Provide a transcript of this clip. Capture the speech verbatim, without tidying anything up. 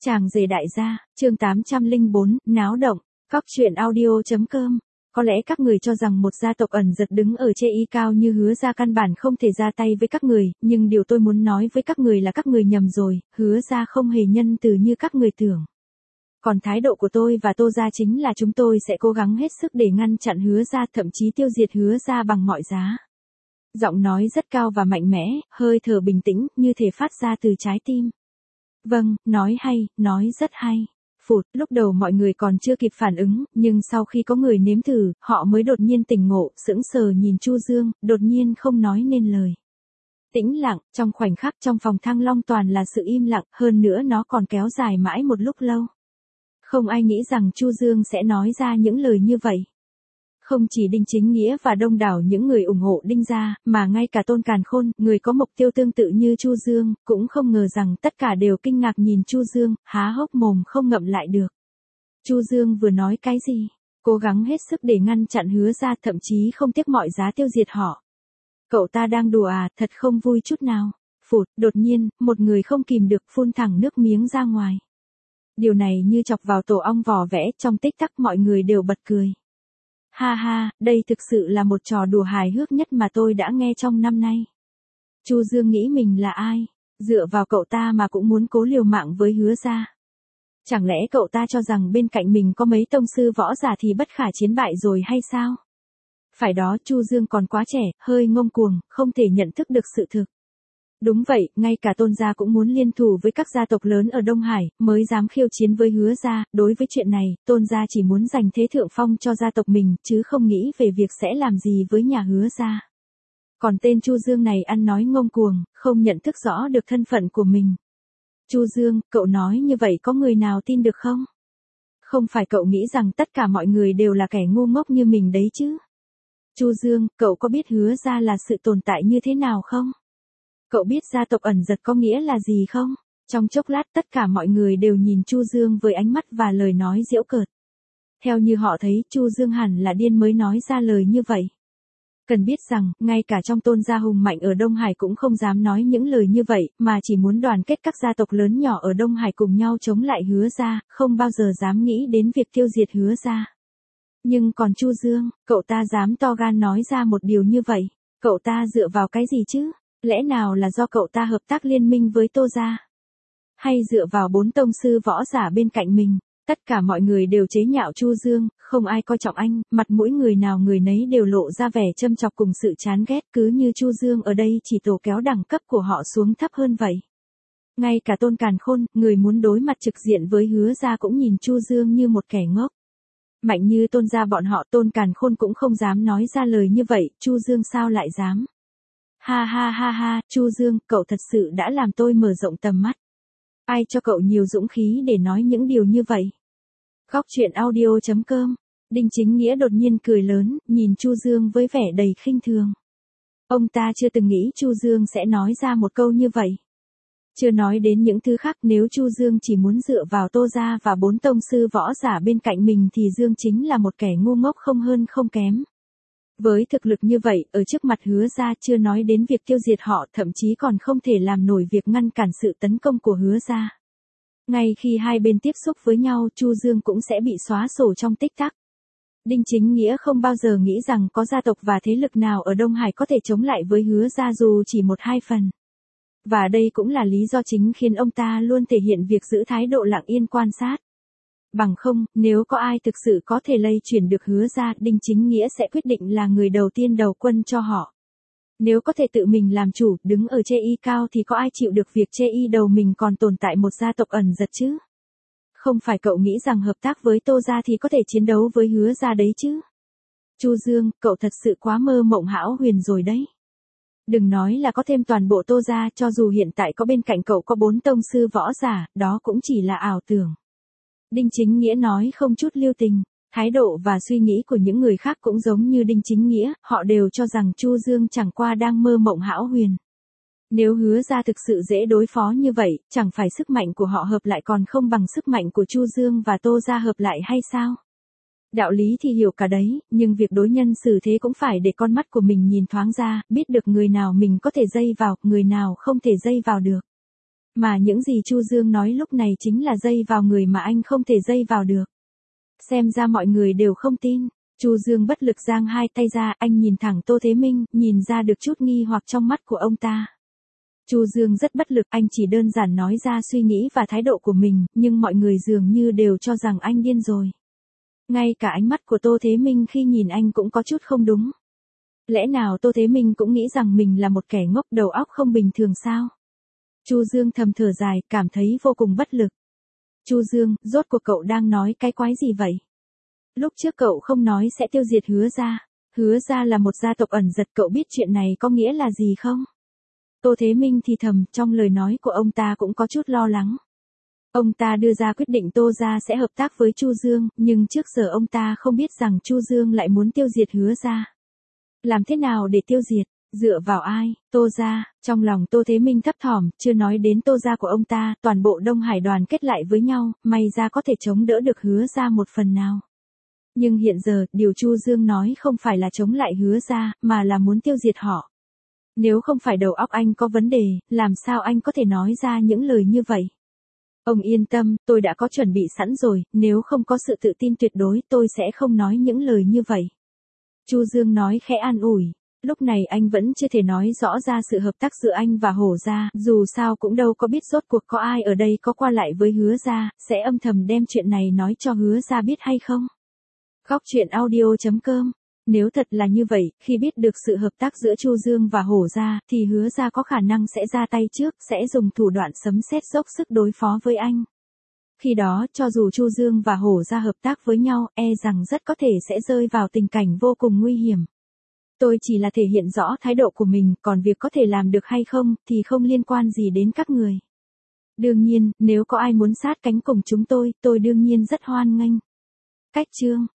Chàng rể đại gia, chương tám trăm lẻ bốn, náo động, cóc truyện audio chấm com. Có lẽ các người cho rằng một gia tộc ẩn giật đứng ở chê y cao như Hứa gia căn bản không thể ra tay với các người, nhưng điều tôi muốn nói với các người là các người nhầm rồi, Hứa gia không hề nhân từ như các người tưởng. Còn thái độ của tôi và Tô gia chính là chúng tôi sẽ cố gắng hết sức để ngăn chặn Hứa gia, thậm chí tiêu diệt Hứa gia bằng mọi giá. Giọng nói rất cao và mạnh mẽ, hơi thở bình tĩnh, như thể phát ra từ trái tim. Vâng, nói hay, nói rất hay. Phụt, lúc đầu mọi người còn chưa kịp phản ứng, nhưng sau khi có người nếm thử, họ mới đột nhiên tỉnh ngộ, sững sờ nhìn Chu Dương, đột nhiên không nói nên lời. Tĩnh lặng, trong khoảnh khắc trong phòng Thăng Long toàn là sự im lặng, hơn nữa nó còn kéo dài mãi một lúc lâu. Không ai nghĩ rằng Chu Dương sẽ nói ra những lời như vậy. Không chỉ Đinh Chính Nghĩa và đông đảo những người ủng hộ Đinh gia, mà ngay cả Tôn Càn Khôn, người có mục tiêu tương tự như Chu Dương, cũng không ngờ rằng tất cả đều kinh ngạc nhìn Chu Dương, há hốc mồm không ngậm lại được. Chu Dương vừa nói cái gì? Cố gắng hết sức để ngăn chặn Hứa gia, thậm chí không tiếc mọi giá tiêu diệt họ. Cậu ta đang đùa à, thật không vui chút nào. Phụt, đột nhiên, một người không kìm được phun thẳng nước miếng ra ngoài. Điều này như chọc vào tổ ong vò vẽ, trong tích tắc mọi người đều bật cười. Ha ha, đây thực sự là một trò đùa hài hước nhất mà tôi đã nghe trong năm nay. Chu Dương nghĩ mình là ai? Dựa vào cậu ta mà cũng muốn cố liều mạng với Hứa gia. Chẳng lẽ cậu ta cho rằng bên cạnh mình có mấy tông sư võ giả thì bất khả chiến bại rồi hay sao? Phải đó, Chu Dương còn quá trẻ, hơi ngông cuồng, không thể nhận thức được sự thực. Đúng vậy, ngay cả Tôn gia cũng muốn liên thủ với các gia tộc lớn ở Đông Hải, mới dám khiêu chiến với Hứa gia. Đối với chuyện này, Tôn gia chỉ muốn giành thế thượng phong cho gia tộc mình, chứ không nghĩ về việc sẽ làm gì với nhà Hứa gia. Còn tên Chu Dương này ăn nói ngông cuồng, không nhận thức rõ được thân phận của mình. Chu Dương, cậu nói như vậy có người nào tin được không? Không phải cậu nghĩ rằng tất cả mọi người đều là kẻ ngu ngốc như mình đấy chứ? Chu Dương, cậu có biết Hứa gia là sự tồn tại như thế nào không? Cậu biết gia tộc ẩn giật có nghĩa là gì không? Trong chốc lát tất cả mọi người đều nhìn Chu Dương với ánh mắt và lời nói giễu cợt. Theo như họ thấy, Chu Dương hẳn là điên mới nói ra lời như vậy. Cần biết rằng, ngay cả trong Tôn gia hùng mạnh ở Đông Hải cũng không dám nói những lời như vậy, mà chỉ muốn đoàn kết các gia tộc lớn nhỏ ở Đông Hải cùng nhau chống lại Hứa gia, không bao giờ dám nghĩ đến việc tiêu diệt Hứa gia. Nhưng còn Chu Dương, cậu ta dám to gan nói ra một điều như vậy, cậu ta dựa vào cái gì chứ? Lẽ nào là do cậu ta hợp tác liên minh với Tô gia? Hay dựa vào bốn tông sư võ giả bên cạnh mình? Tất cả mọi người đều chế nhạo Chu Dương, không ai coi trọng anh, mặt mũi người nào người nấy đều lộ ra vẻ châm chọc cùng sự chán ghét, cứ như Chu Dương ở đây chỉ tổ kéo đẳng cấp của họ xuống thấp hơn vậy. Ngay cả Tôn Càn Khôn, người muốn đối mặt trực diện với Hứa gia cũng nhìn Chu Dương như một kẻ ngốc. Mạnh như Tôn gia bọn họ, Tôn Càn Khôn cũng không dám nói ra lời như vậy, Chu Dương sao lại dám? Ha ha ha ha, Chu Dương, cậu thật sự đã làm tôi mở rộng tầm mắt. Ai cho cậu nhiều dũng khí để nói những điều như vậy? Cóc truyện audio chấm com. Đinh Chính Nghĩa đột nhiên cười lớn, nhìn Chu Dương với vẻ đầy khinh thường. Ông ta chưa từng nghĩ Chu Dương sẽ nói ra một câu như vậy. Chưa nói đến những thứ khác, nếu Chu Dương chỉ muốn dựa vào Tô gia và bốn tông sư võ giả bên cạnh mình thì Dương chính là một kẻ ngu ngốc không hơn không kém. Với thực lực như vậy, ở trước mặt Hứa gia chưa nói đến việc tiêu diệt họ, thậm chí còn không thể làm nổi việc ngăn cản sự tấn công của Hứa gia. Ngay khi hai bên tiếp xúc với nhau, Chu Dương cũng sẽ bị xóa sổ trong tích tắc. Đinh Chính Nghĩa không bao giờ nghĩ rằng có gia tộc và thế lực nào ở Đông Hải có thể chống lại với Hứa gia dù chỉ một hai phần. Và đây cũng là lý do chính khiến ông ta luôn thể hiện việc giữ thái độ lặng yên quan sát. Bằng không, nếu có ai thực sự có thể lay chuyển được Hứa gia, Đinh Chính Nghĩa sẽ quyết định là người đầu tiên đầu quân cho họ. Nếu có thể tự mình làm chủ, đứng ở chê y cao thì có ai chịu được việc chê y đầu mình còn tồn tại một gia tộc ẩn giật chứ? Không phải cậu nghĩ rằng hợp tác với Tô gia thì có thể chiến đấu với Hứa gia đấy chứ? Chu Dương, cậu thật sự quá mơ mộng hão huyền rồi đấy. Đừng nói là có thêm toàn bộ Tô gia, cho dù hiện tại có bên cạnh cậu có bốn tông sư võ giả, đó cũng chỉ là ảo tưởng. Đinh Chính Nghĩa nói không chút lưu tình, thái độ và suy nghĩ của những người khác cũng giống như Đinh Chính Nghĩa, họ đều cho rằng Chu Dương chẳng qua đang mơ mộng hão huyền. Nếu Hứa gia thực sự dễ đối phó như vậy, chẳng phải sức mạnh của họ hợp lại còn không bằng sức mạnh của Chu Dương và Tô gia hợp lại hay sao? Đạo lý thì hiểu cả đấy, nhưng việc đối nhân xử thế cũng phải để con mắt của mình nhìn thoáng ra, biết được người nào mình có thể dây vào, người nào không thể dây vào được. Mà những gì Chu Dương nói lúc này chính là dây vào người mà anh không thể dây vào được. Xem ra mọi người đều không tin. Chu Dương bất lực giang hai tay ra, anh nhìn thẳng Tô Thế Minh, nhìn ra được chút nghi hoặc trong mắt của ông ta. Chu Dương rất bất lực, anh chỉ đơn giản nói ra suy nghĩ và thái độ của mình, nhưng mọi người dường như đều cho rằng anh điên rồi. Ngay cả ánh mắt của Tô Thế Minh khi nhìn anh cũng có chút không đúng. Lẽ nào Tô Thế Minh cũng nghĩ rằng mình là một kẻ ngốc đầu óc không bình thường sao? Chu Dương thầm thở dài, cảm thấy vô cùng bất lực. Chu Dương, rốt cuộc cậu đang nói cái quái gì vậy? Lúc trước cậu không nói sẽ tiêu diệt Hứa gia. Hứa gia là một gia tộc ẩn giật, cậu biết chuyện này có nghĩa là gì không? Tô Thế Minh thì thầm, trong lời nói của ông ta cũng có chút lo lắng. Ông ta đưa ra quyết định Tô gia sẽ hợp tác với Chu Dương, nhưng trước giờ ông ta không biết rằng Chu Dương lại muốn tiêu diệt Hứa gia. Làm thế nào để tiêu diệt? Dựa vào ai? Tô gia. Trong lòng Tô Thế Minh thấp thỏm, chưa nói đến Tô gia của ông ta, toàn bộ Đông Hải đoàn kết lại với nhau, may ra có thể chống đỡ được Hứa gia một phần nào. Nhưng hiện giờ, điều Chu Dương nói không phải là chống lại Hứa gia, mà là muốn tiêu diệt họ. Nếu không phải đầu óc anh có vấn đề, làm sao anh có thể nói ra những lời như vậy? Ông yên tâm, tôi đã có chuẩn bị sẵn rồi, nếu không có sự tự tin tuyệt đối tôi sẽ không nói những lời như vậy. Chu Dương nói khẽ an ủi. Lúc này anh vẫn chưa thể nói rõ ra sự hợp tác giữa anh và Hổ gia, dù sao cũng đâu có biết rốt cuộc có ai ở đây có qua lại với Hứa gia, sẽ âm thầm đem chuyện này nói cho Hứa gia biết hay không? Góc truyện audio chấm com. Nếu thật là như vậy, khi biết được sự hợp tác giữa Chu Dương và Hổ gia, thì Hứa gia có khả năng sẽ ra tay trước, sẽ dùng thủ đoạn sấm sét dốc sức đối phó với anh. Khi đó, cho dù Chu Dương và Hổ gia hợp tác với nhau, e rằng rất có thể sẽ rơi vào tình cảnh vô cùng nguy hiểm. Tôi chỉ là thể hiện rõ thái độ của mình, còn việc có thể làm được hay không, thì không liên quan gì đến các người. Đương nhiên, nếu có ai muốn sát cánh cùng chúng tôi, tôi đương nhiên rất hoan nghênh. Cách chương